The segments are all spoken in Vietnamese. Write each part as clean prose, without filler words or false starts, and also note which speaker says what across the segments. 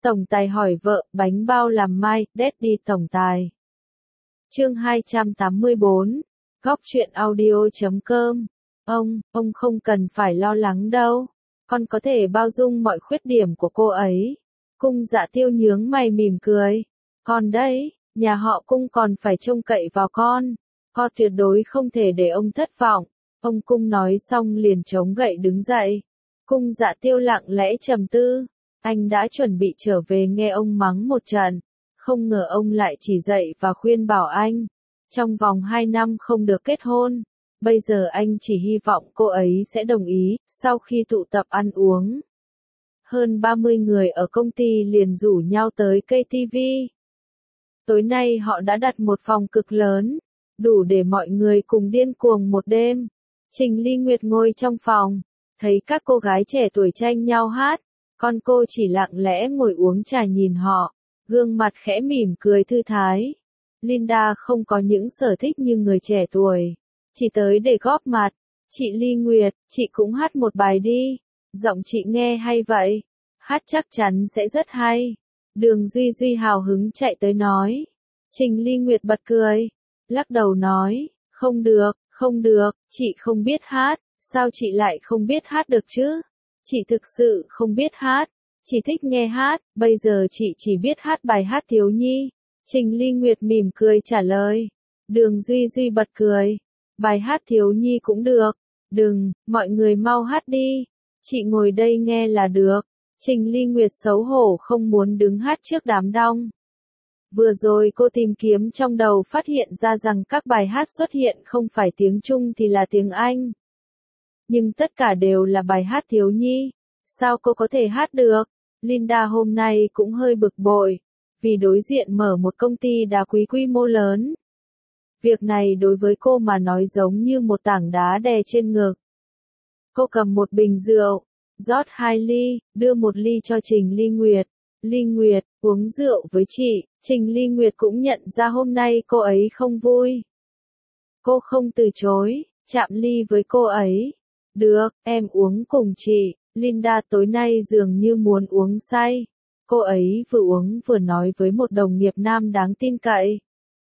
Speaker 1: Tổng tài hỏi vợ, bánh bao làm mai, Daddy tổng tài. Chương 284, góc truyện audio.com. Ông không cần phải lo lắng đâu. Con có thể bao dung mọi khuyết điểm của cô ấy. Cung Dạ Tiêu nhướng mày mỉm cười. Con đấy, nhà họ Cung còn phải trông cậy vào con. Con tuyệt đối không thể để ông thất vọng. Ông Cung nói xong liền chống gậy đứng dậy. Cung Dạ Tiêu lặng lẽ trầm tư. Anh đã chuẩn bị trở về nghe ông mắng một trận. Không ngờ ông lại chỉ dạy và khuyên bảo anh. Trong vòng 2 năm không được kết hôn. Bây giờ anh chỉ hy vọng cô ấy sẽ đồng ý, sau khi tụ tập ăn uống. Hơn 30 người ở công ty liền rủ nhau tới KTV. Tối nay họ đã đặt một phòng cực lớn, đủ để mọi người cùng điên cuồng một đêm. Trình Ly Nguyệt ngồi trong phòng, thấy các cô gái trẻ tuổi tranh nhau hát, còn cô chỉ lặng lẽ ngồi uống trà nhìn họ, gương mặt khẽ mỉm cười thư thái. Linda không có những sở thích như người trẻ tuổi, chỉ tới để góp mặt. Chị Ly Nguyệt, chị cũng hát một bài đi, giọng chị nghe hay vậy, hát chắc chắn sẽ rất hay. Đường Duy Duy hào hứng chạy tới nói. Trình Ly Nguyệt bật cười, lắc đầu nói, không được, chị không biết hát, sao chị lại không biết hát được chứ? Chị thực sự không biết hát, chỉ thích nghe hát, bây giờ chị chỉ biết hát bài hát thiếu nhi. Trình Ly Nguyệt mỉm cười trả lời. Đường Duy Duy bật cười, bài hát thiếu nhi cũng được, đừng, mọi người mau hát đi, chị ngồi đây nghe là được. Trình Ly Nguyệt xấu hổ không muốn đứng hát trước đám đông. Vừa rồi cô tìm kiếm trong đầu phát hiện ra rằng các bài hát xuất hiện không phải tiếng Trung thì là tiếng Anh. Nhưng tất cả đều là bài hát thiếu nhi. Sao cô có thể hát được? Linda hôm nay cũng hơi bực bội, vì đối diện mở một công ty đá quý quy mô lớn. Việc này đối với cô mà nói giống như một tảng đá đè trên ngực. Cô cầm một bình rượu, rót 2 ly, đưa 1 ly cho Trình Ly Nguyệt. Ly Nguyệt, uống rượu với chị. Trình Ly Nguyệt cũng nhận ra hôm nay cô ấy không vui. Cô không từ chối, chạm ly với cô ấy. Được, em uống cùng chị. Linda tối nay dường như muốn uống say. Cô ấy vừa uống vừa nói với một đồng nghiệp nam đáng tin cậy.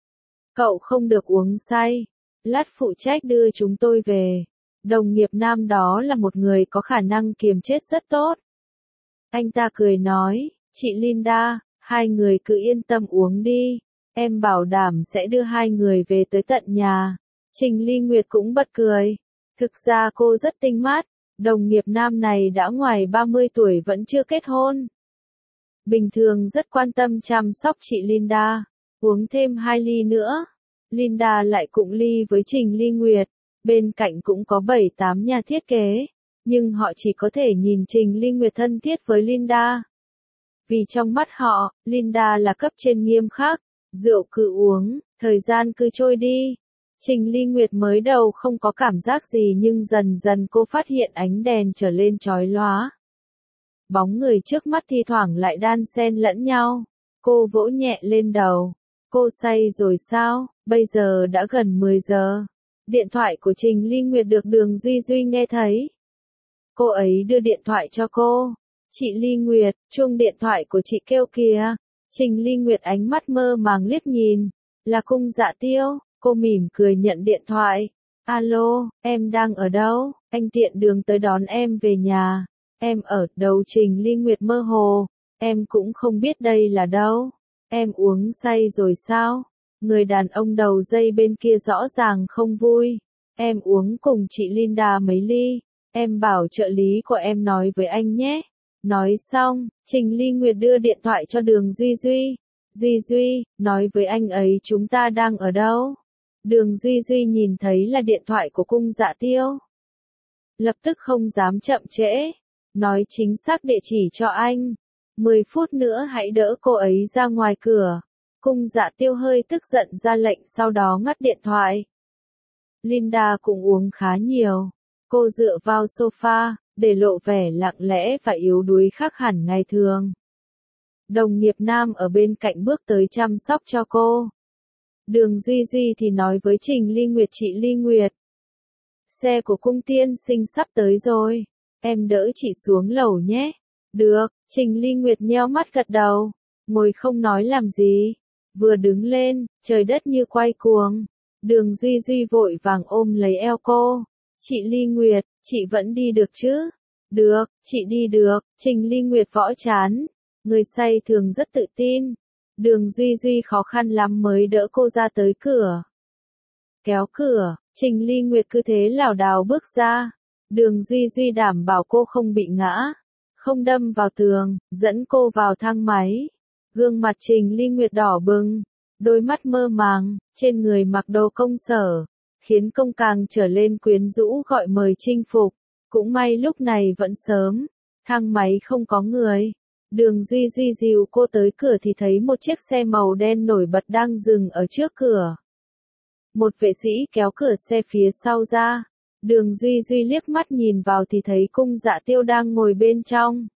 Speaker 1: Cậu không được uống say. Lát phụ trách đưa chúng tôi về. Đồng nghiệp nam đó là một người có khả năng kiềm chết rất tốt. Anh ta cười nói, chị Linda, 2 người cứ yên tâm uống đi. Em bảo đảm sẽ đưa 2 người về tới tận nhà. Trình Ly Nguyệt cũng bật cười. Thực ra cô rất tinh mắt. Đồng nghiệp nam này đã ngoài 30 tuổi vẫn chưa kết hôn. Bình thường rất quan tâm chăm sóc chị Linda. Uống thêm 2 ly nữa. Linda lại cụng ly với Trình Ly Nguyệt. Bên cạnh cũng có 7-8 nhà thiết kế. Nhưng họ chỉ có thể nhìn Trình Ly Nguyệt thân thiết với Linda. Vì trong mắt họ, Linda là cấp trên nghiêm khắc. Rượu cứ uống, thời gian cứ trôi đi. Trình Ly Nguyệt mới đầu không có cảm giác gì nhưng dần dần cô phát hiện ánh đèn trở lên chói lóa. Bóng người trước mắt thi thoảng lại đan xen lẫn nhau. Cô vỗ nhẹ lên đầu. Cô say rồi sao? Bây giờ đã gần 10 giờ. Điện thoại của Trình Ly Nguyệt được Đường Duy Duy nghe thấy. Cô ấy đưa điện thoại cho cô. Chị Ly Nguyệt, chuông điện thoại của chị kêu kìa. Trình Ly Nguyệt ánh mắt mơ màng liếc nhìn. Là Cung Dạ Tiêu. Cô mỉm cười nhận điện thoại. Alo, em đang ở đâu? Anh tiện đường tới đón em về nhà. Em ở đâu? Trình Ly Nguyệt mơ hồ. Em cũng không biết đây là đâu. Em uống say rồi sao? Người đàn ông đầu dây bên kia rõ ràng không vui. Em uống cùng chị Linda mấy ly. Em bảo trợ lý của em nói với anh nhé. Nói xong, Trình Ly Nguyệt đưa điện thoại cho Đường Duy Duy. Duy Duy, nói với anh ấy chúng ta đang ở đâu? Đường Duy Duy nhìn thấy là điện thoại của Cung Dạ Tiêu. Lập tức không dám chậm trễ. Nói chính xác địa chỉ cho anh. 10 phút nữa hãy đỡ cô ấy ra ngoài cửa. Cung Dạ Tiêu hơi tức giận ra lệnh sau đó ngắt điện thoại. Linda cũng uống khá nhiều. Cô dựa vào sofa, để lộ vẻ lặng lẽ và yếu đuối khác hẳn ngày thường. Đồng nghiệp nam ở bên cạnh bước tới chăm sóc cho cô. Đường Duy Duy thì nói với Trình Ly Nguyệt, chị Ly Nguyệt. Xe của Cung tiên sinh sắp tới rồi. Em đỡ chị xuống lầu nhé. Được, Trình Ly Nguyệt nheo mắt gật đầu, ngồi không nói làm gì. Vừa đứng lên, trời đất như quay cuồng. Đường Duy Duy vội vàng ôm lấy eo cô. Chị Ly Nguyệt, chị vẫn đi được chứ? Được, chị đi được. Trình Ly Nguyệt võ chán. Người say thường rất tự tin. Đường Duy Duy khó khăn lắm mới đỡ cô ra tới cửa. Kéo cửa, Trình Ly Nguyệt cứ thế lảo đảo bước ra. Đường Duy Duy đảm bảo cô không bị ngã, không đâm vào tường, dẫn cô vào thang máy. Gương mặt Trình Ly Nguyệt đỏ bừng, đôi mắt mơ màng, trên người mặc đồ công sở, khiến công càng trở lên quyến rũ gọi mời chinh phục. Cũng may lúc này vẫn sớm, thang máy không có người. Đường Duy Duy dìu cô tới cửa thì thấy một chiếc xe màu đen nổi bật đang dừng ở trước cửa. Một vệ sĩ kéo cửa xe phía sau ra. Đường Duy Duy liếc mắt nhìn vào thì thấy Cung Dạ Tiêu đang ngồi bên trong.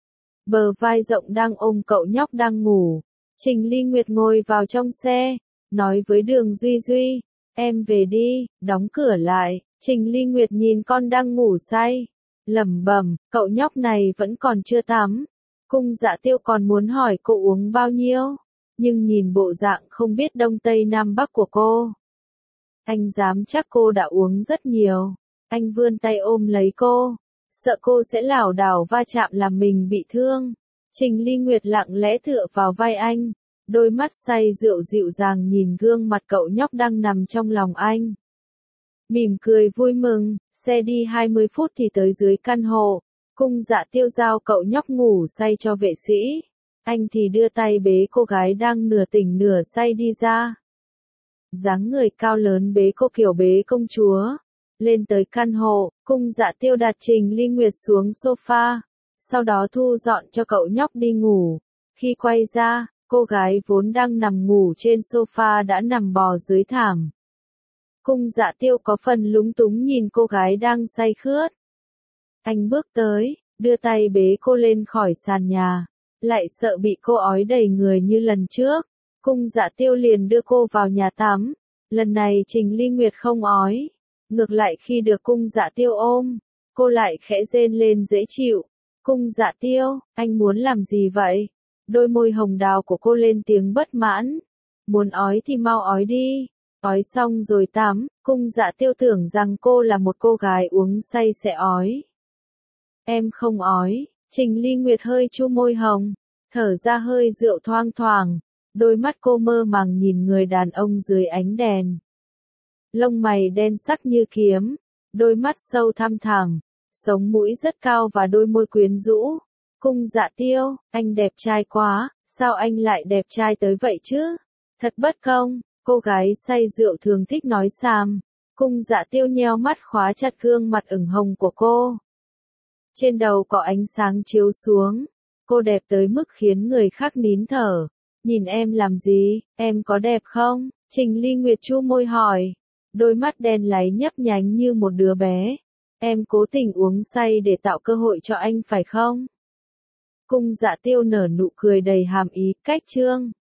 Speaker 1: Bờ vai rộng đang ôm cậu nhóc đang ngủ. Trình Ly Nguyệt ngồi vào trong xe, nói với Đường Duy Duy, em về đi, đóng cửa lại. Trình Ly Nguyệt nhìn con đang ngủ say, lẩm bẩm, cậu nhóc này vẫn còn chưa tắm. Cung Dạ Tiêu còn muốn hỏi cô uống bao nhiêu, nhưng nhìn bộ dạng không biết đông tây nam bắc của cô, anh dám chắc cô đã uống rất nhiều. Anh vươn tay ôm lấy cô, sợ cô sẽ lảo đảo va chạm làm mình bị thương. Trình Ly Nguyệt lặng lẽ tựa vào vai anh, đôi mắt say rượu dịu dàng nhìn gương mặt cậu nhóc đang nằm trong lòng anh. Mỉm cười vui mừng, xe đi 20 phút thì tới dưới căn hộ. Cung Dạ Tiêu giao cậu nhóc ngủ say cho vệ sĩ. Anh thì đưa tay bế cô gái đang nửa tỉnh nửa say đi ra. Dáng người cao lớn bế cô kiểu bế công chúa. Lên tới căn hộ, Cung Dạ Tiêu đặt Trình Ly Nguyệt xuống sofa, sau đó thu dọn cho cậu nhóc đi ngủ. Khi quay ra, cô gái vốn đang nằm ngủ trên sofa đã nằm bò dưới thảm. Cung Dạ Tiêu có phần lúng túng nhìn cô gái đang say khướt. Anh bước tới, đưa tay bế cô lên khỏi sàn nhà, lại sợ bị cô ói đầy người như lần trước. Cung Dạ Tiêu liền đưa cô vào nhà tắm. Lần này Trình Ly Nguyệt không ói. Ngược lại khi được Cung Dạ Tiêu ôm, cô lại khẽ rên lên dễ chịu. Cung Dạ Tiêu, anh muốn làm gì vậy? Đôi môi hồng đào của cô lên tiếng bất mãn. Muốn ói thì mau ói đi. Ói xong rồi tắm. Cung Dạ Tiêu tưởng rằng cô là một cô gái uống say sẽ ói. Em không ói. Trình Ly Nguyệt hơi chu môi hồng, thở ra hơi rượu thoang thoảng. Đôi mắt cô mơ màng nhìn người đàn ông dưới ánh đèn. Lông mày đen sắc như kiếm, đôi mắt sâu thăm thẳm, sống mũi rất cao và đôi môi quyến rũ. Cung Dạ Tiêu, anh đẹp trai quá, sao anh lại đẹp trai tới vậy chứ? Thật bất công, cô gái say rượu thường thích nói xàm. Cung Dạ Tiêu nheo mắt khóa chặt gương mặt ửng hồng của cô. Trên đầu có ánh sáng chiếu xuống, cô đẹp tới mức khiến người khác nín thở. Nhìn em làm gì, em có đẹp không? Trình Ly Nguyệt chu môi hỏi. Đôi mắt đen láy nhấp nhánh như một đứa bé. Em cố tình uống say để tạo cơ hội cho anh phải không? Cung Dạ Tiêu nở nụ cười đầy hàm ý, cách trương.